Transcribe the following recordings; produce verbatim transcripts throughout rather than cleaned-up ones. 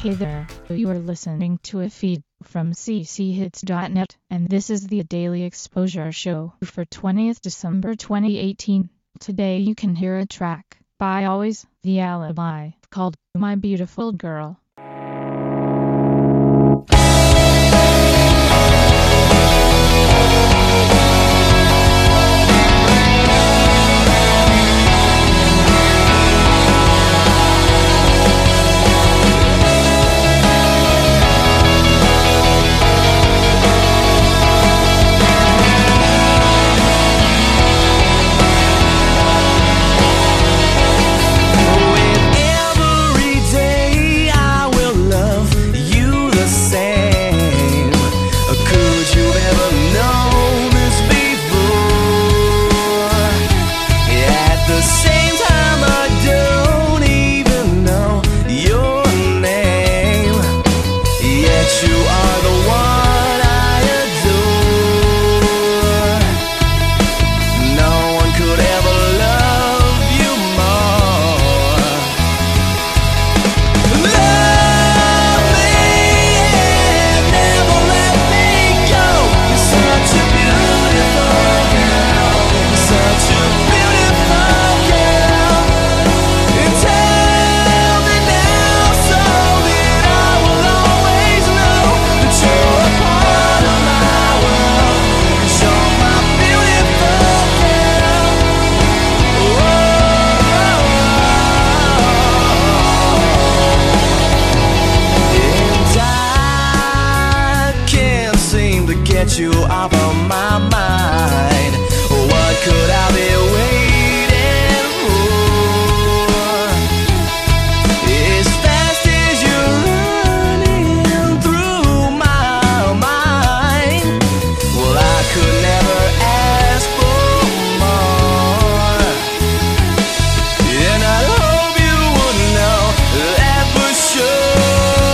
Hey there, you are listening to a feed from c c hits dot net, and this is the Daily Exposure Show for twentieth December twenty eighteen. Today you can hear a track by Always, The Alibi, called My Beautiful Girl. Get you off of my mind. What could I be waiting for? As fast as you're running through my mind, well, I could never ask for more. And I hope you would know that for sure.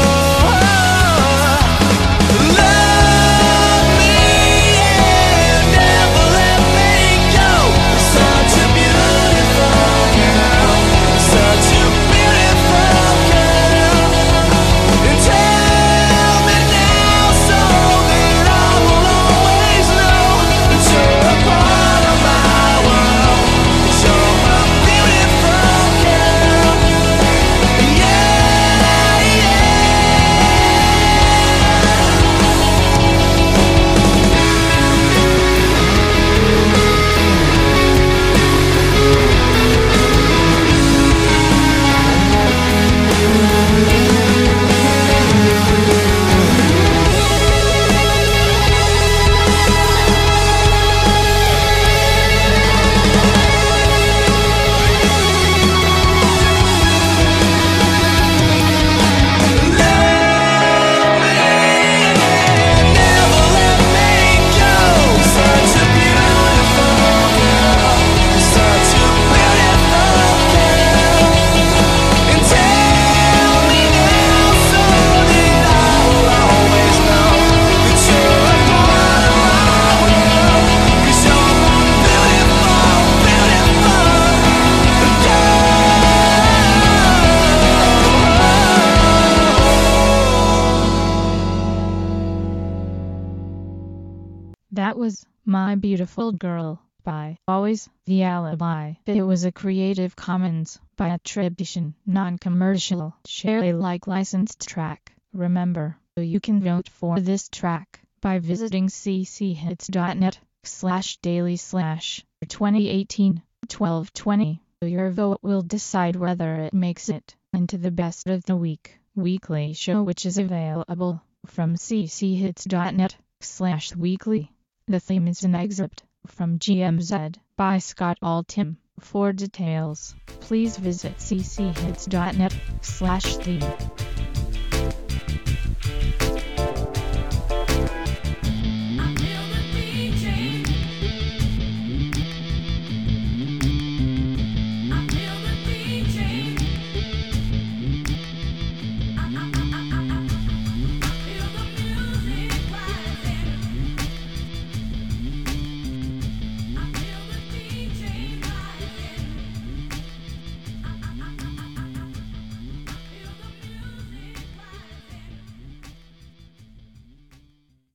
That was My Beautiful Girl by Always, The Alibi. It was a Creative Commons by attribution, non-commercial, share Alike licensed track. Remember, you can vote for this track by visiting c c hits dot net slash daily slash twenty eighteen twelve twenty. Your vote will decide whether it makes it into the best of the week weekly show, which is available from c c hits dot net slash weekly. The theme is an excerpt from G M Z by Scott Altham. For details, please visit c c hits dot net slash theme.